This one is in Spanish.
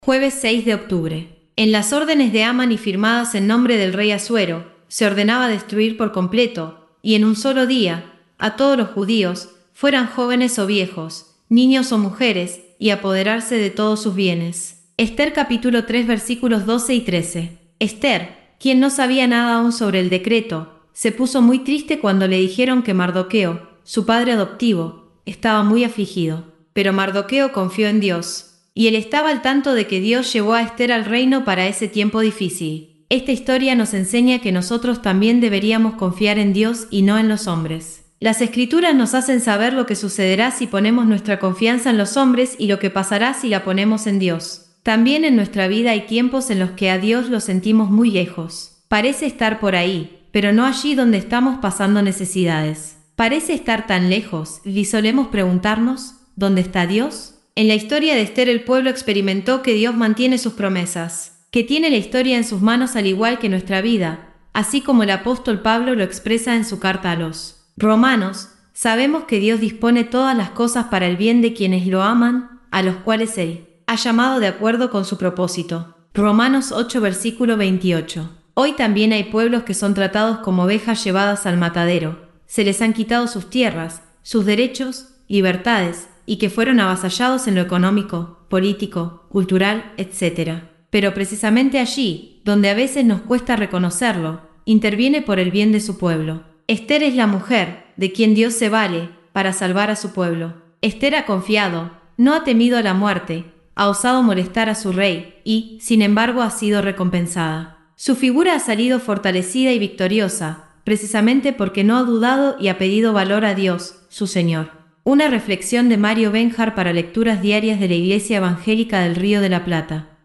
Jueves 6 de octubre. En las órdenes de Amán y firmadas en nombre del rey Asuero, se ordenaba destruir por completo, y en un solo día, a todos los judíos, fueran jóvenes o viejos, niños o mujeres, y apoderarse de todos sus bienes. Esther capítulo 3 versículos 12 y 13. Esther, quien no sabía nada aún sobre el decreto, se puso muy triste cuando le dijeron que Mardoqueo, su padre adoptivo, estaba muy afligido. Pero Mardoqueo confió en Dios. Y él estaba al tanto de que Dios llevó a Esther al reino para ese tiempo difícil. Esta historia nos enseña que nosotros también deberíamos confiar en Dios y no en los hombres. Las Escrituras nos hacen saber lo que sucederá si ponemos nuestra confianza en los hombres y lo que pasará si la ponemos en Dios. También en nuestra vida hay tiempos en los que a Dios lo sentimos muy lejos. Parece estar por ahí, pero no allí donde estamos pasando necesidades. Parece estar tan lejos, y solemos preguntarnos, ¿dónde está Dios? En la historia de Esther el pueblo experimentó que Dios mantiene sus promesas, que tiene la historia en sus manos al igual que nuestra vida, así como el apóstol Pablo lo expresa en su carta a los Romanos. Sabemos que Dios dispone todas las cosas para el bien de quienes lo aman, a los cuales Él ha llamado de acuerdo con su propósito. Romanos 8 versículo 28. Hoy también hay pueblos que son tratados como ovejas llevadas al matadero. Se les han quitado sus tierras, sus derechos, libertades, y que fueron avasallados en lo económico, político, cultural, etc. Pero precisamente allí, donde a veces nos cuesta reconocerlo, interviene por el bien de su pueblo. Esther es la mujer, de quien Dios se vale, para salvar a su pueblo. Esther ha confiado, no ha temido a la muerte, ha osado molestar a su rey, y, sin embargo, ha sido recompensada. Su figura ha salido fortalecida y victoriosa, precisamente porque no ha dudado y ha pedido valor a Dios, su Señor. Una reflexión de Mario Benjar para lecturas diarias de la Iglesia Evangélica del Río de la Plata.